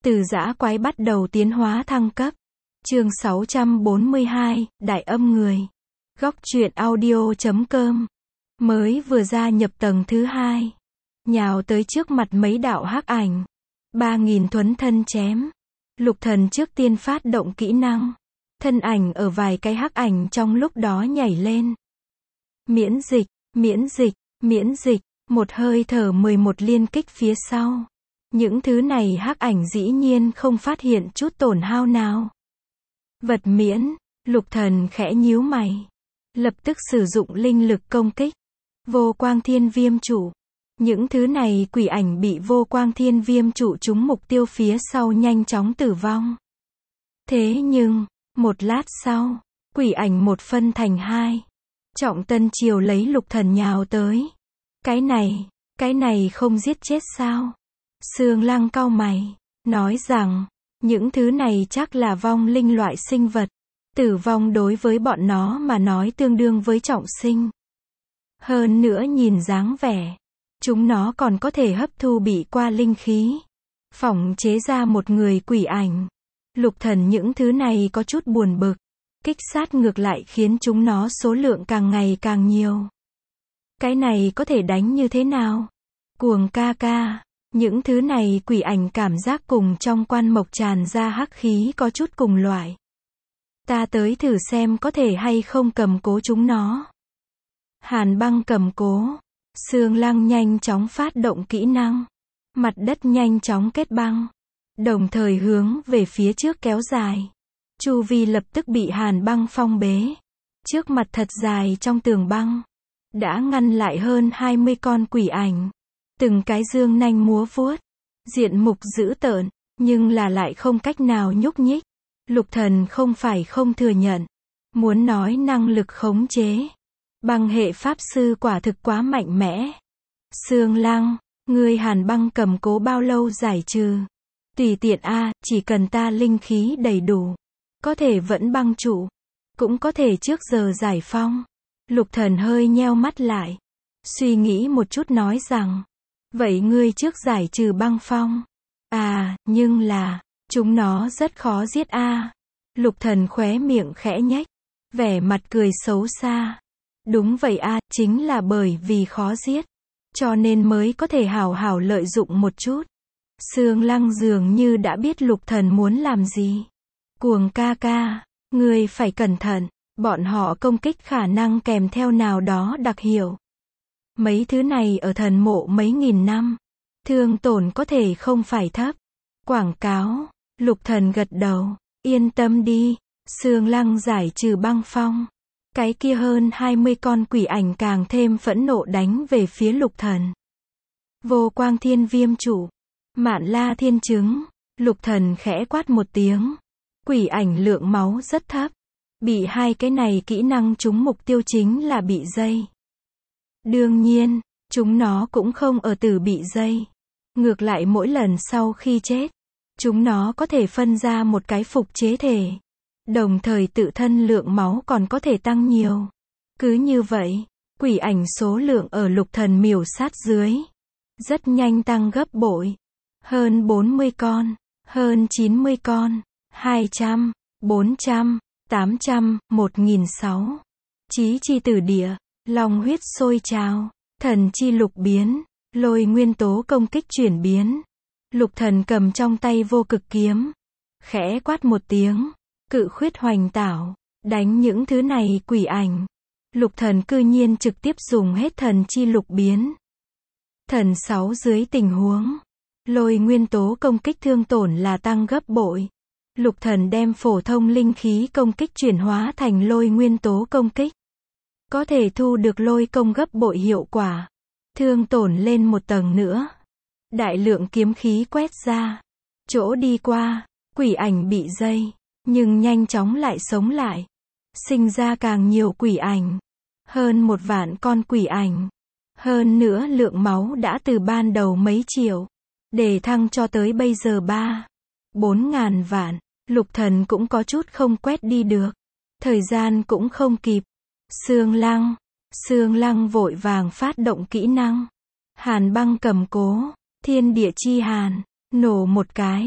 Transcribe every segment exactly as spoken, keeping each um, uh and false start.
Từ dã quái bắt đầu tiến hóa thăng cấp. Chương sáu trăm bốn mươi hai, Đại âm người. Góc truyện audio chấm com. Mới vừa gia nhập tầng thứ hai, nhào tới trước mặt mấy đạo hắc ảnh. Ba nghìn thuấn thân chém. Lục Thần trước tiên phát động kỹ năng. Thân ảnh ở vài cái hắc ảnh trong lúc đó nhảy lên. Miễn dịch, miễn dịch, miễn dịch, một hơi thở mười một liên kích phía sau. Những thứ này hắc ảnh dĩ nhiên không phát hiện chút tổn hao nào. Vật miễn, Lục Thần khẽ nhíu mày. Lập tức sử dụng linh lực công kích. Vô quang thiên viêm trụ. Những thứ này quỷ ảnh bị vô quang thiên viêm trụ trúng mục tiêu phía sau nhanh chóng tử vong. Thế nhưng, một lát sau, quỷ ảnh một phân thành hai. Trọng Tân Triều lấy Lục Thần nhào tới. Cái này, cái này không giết chết sao? Sương Lăng cau mày, nói rằng, những thứ này chắc là vong linh loại sinh vật. Tử vong đối với bọn nó mà nói tương đương với trọng sinh. Hơn nữa nhìn dáng vẻ, chúng nó còn có thể hấp thu bị qua linh khí, phỏng chế ra một người quỷ ảnh. Lục Thần những thứ này có chút buồn bực. Kích sát ngược lại khiến chúng nó số lượng càng ngày càng nhiều. Cái này có thể đánh như thế nào? Cuồng ca ca. Những thứ này quỷ ảnh cảm giác cùng trong quan mộc tràn ra hắc khí có chút cùng loại. Ta tới thử xem có thể hay không cầm cố chúng nó. Hàn băng cầm cố. Sương Lăng nhanh chóng phát động kỹ năng. Mặt đất nhanh chóng kết băng. Đồng thời hướng về phía trước kéo dài. Chu vi lập tức bị hàn băng phong bế. Trước mặt thật dài trong tường băng. Đã ngăn lại hơn hai mươi con quỷ ảnh. Từng cái dương nanh múa vuốt. Diện mục dữ tợn. Nhưng là lại không cách nào nhúc nhích. Lục Thần không phải không thừa nhận. Muốn nói năng lực khống chế. Băng hệ pháp sư quả thực quá mạnh mẽ. Sương Lăng, ngươi hàn băng cầm cố bao lâu giải trừ? Tùy tiện a, chỉ cần ta linh khí đầy đủ. Có thể vẫn băng trụ. Cũng có thể trước giờ giải phong. Lục Thần hơi nheo mắt lại. Suy nghĩ một chút nói rằng. Vậy ngươi trước giải trừ băng phong. À, nhưng là, chúng nó rất khó giết a. Lục Thần khóe miệng khẽ nhếch. Vẻ mặt cười xấu xa. Đúng vậy a, chính là bởi vì khó giết. Cho nên mới có thể hảo hảo lợi dụng một chút. Sương Lăng dường như đã biết Lục Thần muốn làm gì. Cuồng ca ca, ngươi phải cẩn thận, bọn họ công kích khả năng kèm theo nào đó đặc hiệu. Mấy thứ này ở thần mộ mấy nghìn năm, thương tổn có thể không phải thấp. Quảng cáo, Lục Thần gật đầu, yên tâm đi, Sương Lăng giải trừ băng phong. Cái kia hơn hai mươi con quỷ ảnh càng thêm phẫn nộ đánh về phía Lục Thần. Vô quang thiên viêm trụ. Mạn la thiên chứng. Lục Thần khẽ quát một tiếng. Quỷ ảnh lượng máu rất thấp. Bị hai cái này kỹ năng trúng mục tiêu chính là bị dây. Đương nhiên, chúng nó cũng không ở tử bị dây. Ngược lại mỗi lần sau khi chết, chúng nó có thể phân ra một cái phục chế thể. Đồng thời tự thân lượng máu còn có thể tăng nhiều. Cứ như vậy, quỷ ảnh số lượng ở Lục Thần miểu sát dưới. Rất nhanh tăng gấp bội. Hơn bốn mươi con, hơn chín mươi con, hai trăm, bốn trăm, tám trăm, một nghìn sáu. Chí chi tử địa, long huyết sôi trào, thần chi lục biến, lôi nguyên tố công kích chuyển biến. Lục Thần cầm trong tay vô cực kiếm. Khẽ quát một tiếng. Cự khuyết hoành tảo, đánh những thứ này quỷ ảnh. Lục Thần cư nhiên trực tiếp dùng hết thần chi lục biến. Thần sáu dưới tình huống. Lôi nguyên tố công kích thương tổn là tăng gấp bội. Lục Thần đem phổ thông linh khí công kích chuyển hóa thành lôi nguyên tố công kích. Có thể thu được lôi công gấp bội hiệu quả. Thương tổn lên một tầng nữa. Đại lượng kiếm khí quét ra. Chỗ đi qua, quỷ ảnh bị dây. Nhưng nhanh chóng lại sống lại. Sinh ra càng nhiều quỷ ảnh. Hơn một vạn con quỷ ảnh. Hơn nữa lượng máu đã từ ban đầu mấy triệu. Để thăng cho tới bây giờ ba. Bốn ngàn vạn. Lục Thần cũng có chút không quét đi được. Thời gian cũng không kịp. Sương Lăng. Sương Lăng vội vàng phát động kỹ năng. Hàn băng cầm cố. Thiên địa chi hàn. Nổ một cái.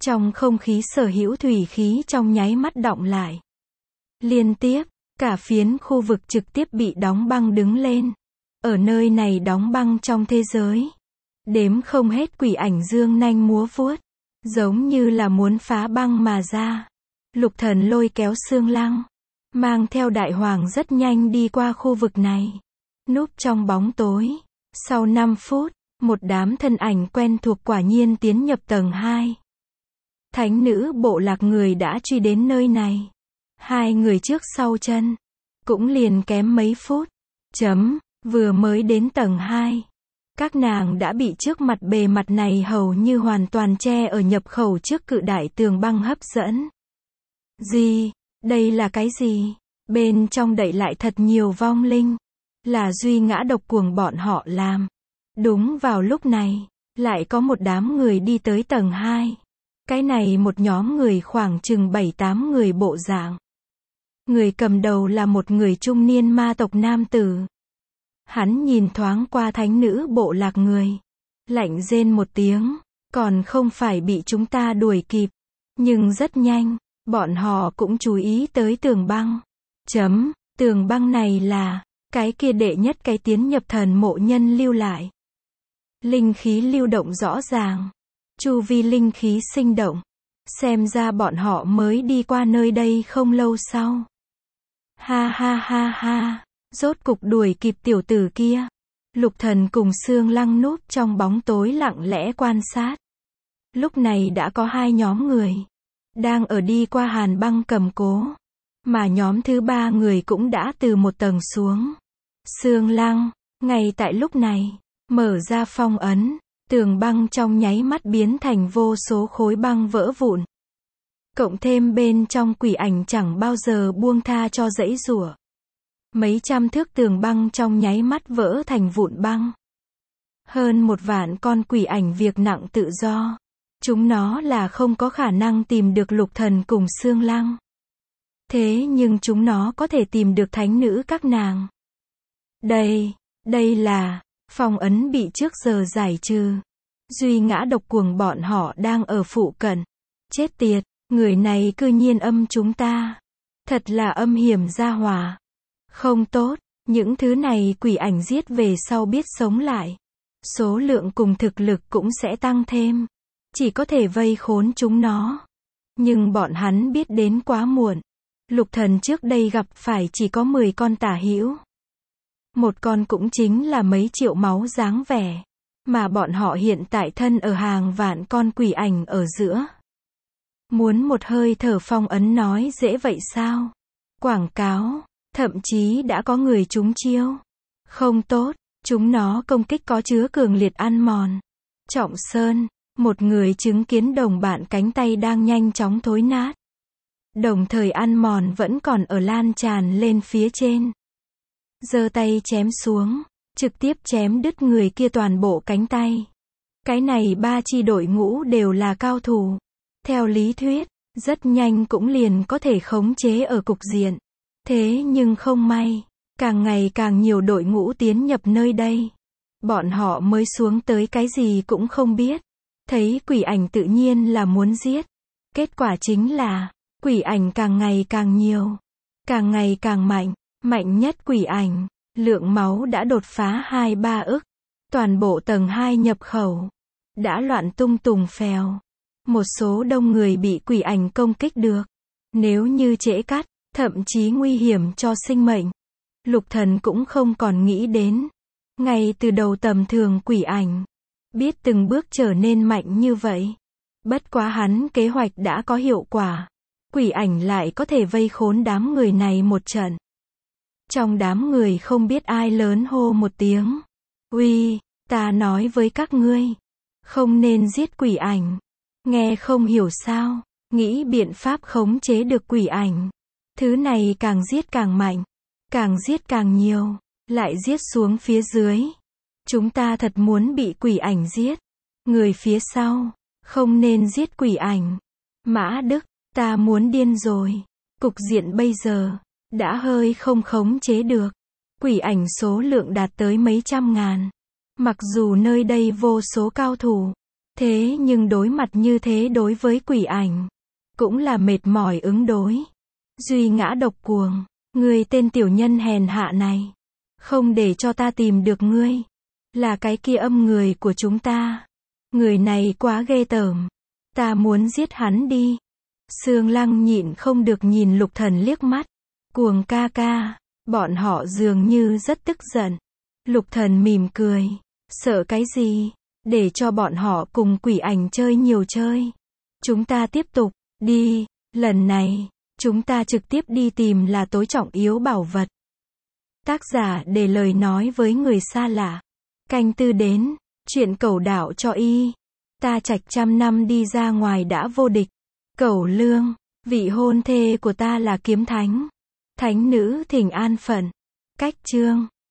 Trong không khí sở hữu thủy khí trong nháy mắt đọng lại. Liên tiếp, cả phiến khu vực trực tiếp bị đóng băng đứng lên. Ở nơi này đóng băng trong thế giới. Đếm không hết quỷ ảnh dương nanh múa vuốt. Giống như là muốn phá băng mà ra. Lục Thần lôi kéo Xương Lăng. Mang theo đại hoàng rất nhanh đi qua khu vực này. Núp trong bóng tối. Sau năm phút, một đám thân ảnh quen thuộc quả nhiên tiến nhập tầng hai. Thánh nữ bộ lạc người đã truy đến nơi này. Hai người trước sau chân. Cũng liền kém mấy phút. Chấm, vừa mới đến tầng hai. Các nàng đã bị trước mặt bề mặt này hầu như hoàn toàn che ở nhập khẩu trước cự đại tường băng hấp dẫn. Gì? Đây là cái gì? Bên trong đậy lại thật nhiều vong linh. Là duy ngã độc cuồng bọn họ làm. Đúng vào lúc này, lại có một đám người đi tới tầng hai. Cái này một nhóm người khoảng chừng bảy tám người bộ dạng. Người cầm đầu là một người trung niên ma tộc nam tử. Hắn nhìn thoáng qua thánh nữ bộ lạc người. Lạnh rên một tiếng, còn không phải bị chúng ta đuổi kịp. Nhưng rất nhanh, bọn họ cũng chú ý tới tường băng. Chấm, tường băng này là, cái kia đệ nhất cái tiến nhập thần mộ nhân lưu lại. Linh khí lưu động rõ ràng. Chu vi linh khí sinh động. Xem ra bọn họ mới đi qua nơi đây không lâu sau. Ha ha ha ha, rốt cục đuổi kịp tiểu tử kia. Lục Thần cùng Xương Lăng núp trong bóng tối lặng lẽ quan sát. Lúc này đã có hai nhóm người. Đang ở đi qua hàn băng cầm cố. Mà nhóm thứ ba người cũng đã từ một tầng xuống. Xương Lăng, ngay tại lúc này, mở ra phong ấn. Tường băng trong nháy mắt biến thành vô số khối băng vỡ vụn. Cộng thêm bên trong quỷ ảnh chẳng bao giờ buông tha cho dãy rủa. Mấy trăm thước tường băng trong nháy mắt vỡ thành vụn băng. Hơn một vạn con quỷ ảnh việc nặng tự do. Chúng nó là không có khả năng tìm được Lục Thần cùng Xương Lăng. Thế nhưng chúng nó có thể tìm được thánh nữ các nàng. Đây, đây là, phong ấn bị trước giờ giải trừ. Duy ngã độc cuồng bọn họ đang ở phụ cận. Chết tiệt, người này cư nhiên âm chúng ta. Thật là âm hiểm gia hỏa. Không tốt, những thứ này quỷ ảnh giết về sau biết sống lại. Số lượng cùng thực lực cũng sẽ tăng thêm. Chỉ có thể vây khốn chúng nó. Nhưng bọn hắn biết đến quá muộn. Lục Thần trước đây gặp phải chỉ có mười con tả hữu. Một con cũng chính là mấy triệu máu dáng vẻ. Mà bọn họ hiện tại thân ở hàng vạn con quỷ ảnh ở giữa. Muốn một hơi thở phong ấn nói dễ vậy sao? Quảng cáo, thậm chí đã có người trúng chiêu. Không tốt, chúng nó công kích có chứa cường liệt ăn mòn. Trọng Sơn, một người chứng kiến đồng bạn cánh tay đang nhanh chóng thối nát. Đồng thời ăn mòn vẫn còn ở lan tràn lên phía trên. Giơ tay chém xuống. Trực tiếp chém đứt người kia toàn bộ cánh tay. Cái này ba chi đội ngũ đều là cao thủ. Theo lý thuyết, rất nhanh cũng liền có thể khống chế ở cục diện. Thế nhưng không may, càng ngày càng nhiều đội ngũ tiến nhập nơi đây. Bọn họ mới xuống tới cái gì cũng không biết. Thấy quỷ ảnh tự nhiên là muốn giết. Kết quả chính là, quỷ ảnh càng ngày càng nhiều. Càng ngày càng mạnh, mạnh nhất quỷ ảnh. Lượng máu đã đột phá hai ba ức. Toàn bộ tầng hai nhập khẩu. Đã loạn tung tùng phèo. Một số đông người bị quỷ ảnh công kích được. Nếu như trễ cắt, thậm chí nguy hiểm cho sinh mệnh. Lục Thần cũng không còn nghĩ đến. Ngay từ đầu tầm thường quỷ ảnh. Biết từng bước trở nên mạnh như vậy. Bất quá hắn kế hoạch đã có hiệu quả. Quỷ ảnh lại có thể vây khốn đám người này một trận. Trong đám người không biết ai lớn hô một tiếng. Uy, ta nói với các ngươi. Không nên giết quỷ ảnh. Nghe không hiểu sao. Nghĩ biện pháp khống chế được quỷ ảnh. Thứ này càng giết càng mạnh. Càng giết càng nhiều. Lại giết xuống phía dưới. Chúng ta thật muốn bị quỷ ảnh giết. Người phía sau. Không nên giết quỷ ảnh. Mã Đức, ta muốn điên rồi. Cục diện bây giờ. Đã hơi không khống chế được. Quỷ ảnh số lượng đạt tới mấy trăm ngàn. Mặc dù nơi đây vô số cao thủ. Thế nhưng đối mặt như thế đối với quỷ ảnh, cũng là mệt mỏi ứng đối. Duy ngã độc cuồng, ngươi tên tiểu nhân hèn hạ này, không để cho ta tìm được ngươi, là cái kia âm người của chúng ta. Người này quá ghê tởm, ta muốn giết hắn đi. Sương Lăng nhịn không được nhìn Lục Thần liếc mắt. Cuồng ca ca, bọn họ dường như rất tức giận. Lục Thần mỉm cười, sợ cái gì, để cho bọn họ cùng quỷ ảnh chơi nhiều chơi. Chúng ta tiếp tục, đi, lần này, chúng ta trực tiếp đi tìm là tối trọng yếu bảo vật. Tác giả để lời nói với người xa lạ. Canh tư đến, chuyện cẩu đạo cho y. Ta trạch trăm năm đi ra ngoài đã vô địch. Cẩu Lương, vị hôn thê của ta là kiếm thánh. Thánh nữ thỉnh an phận. Cách chương